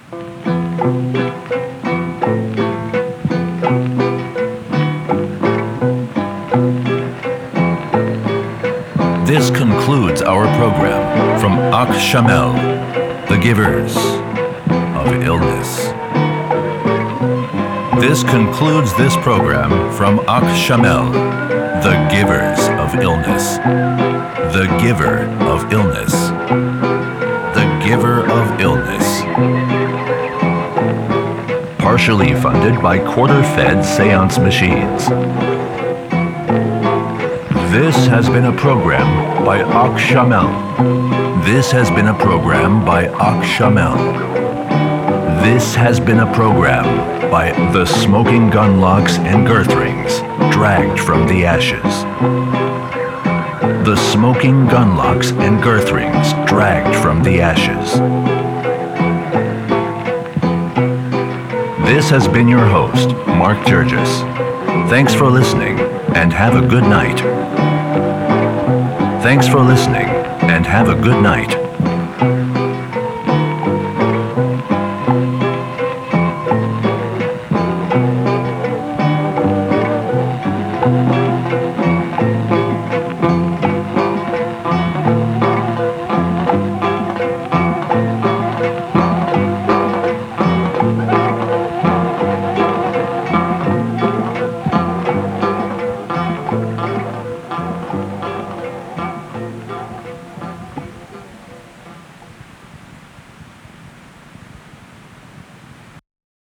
This concludes our program from Ak Shamel, the givers of illness. This concludes this program from Ak Shamel, the givers of illness. The giver of illness. The giver of illness. Partially funded by quarter-fed seance machines. This has been a program by Ak Shamel. This has been a program by Ak Shamel. This has been a program by the Smoking Gun Locks and Girth Rings, dragged from the ashes. The Smoking Gun Locks and Girth Rings, dragged from the ashes. This has been your host, Mark Jurgis. Thanks for listening, and have a good night. Thanks for listening, and have a good night.